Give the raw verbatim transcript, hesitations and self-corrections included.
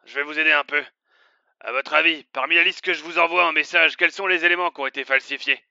je vais vous aider un peu. À votre avis, parmi la liste que je vous envoie en message, quels sont les éléments qui ont été falsifiés?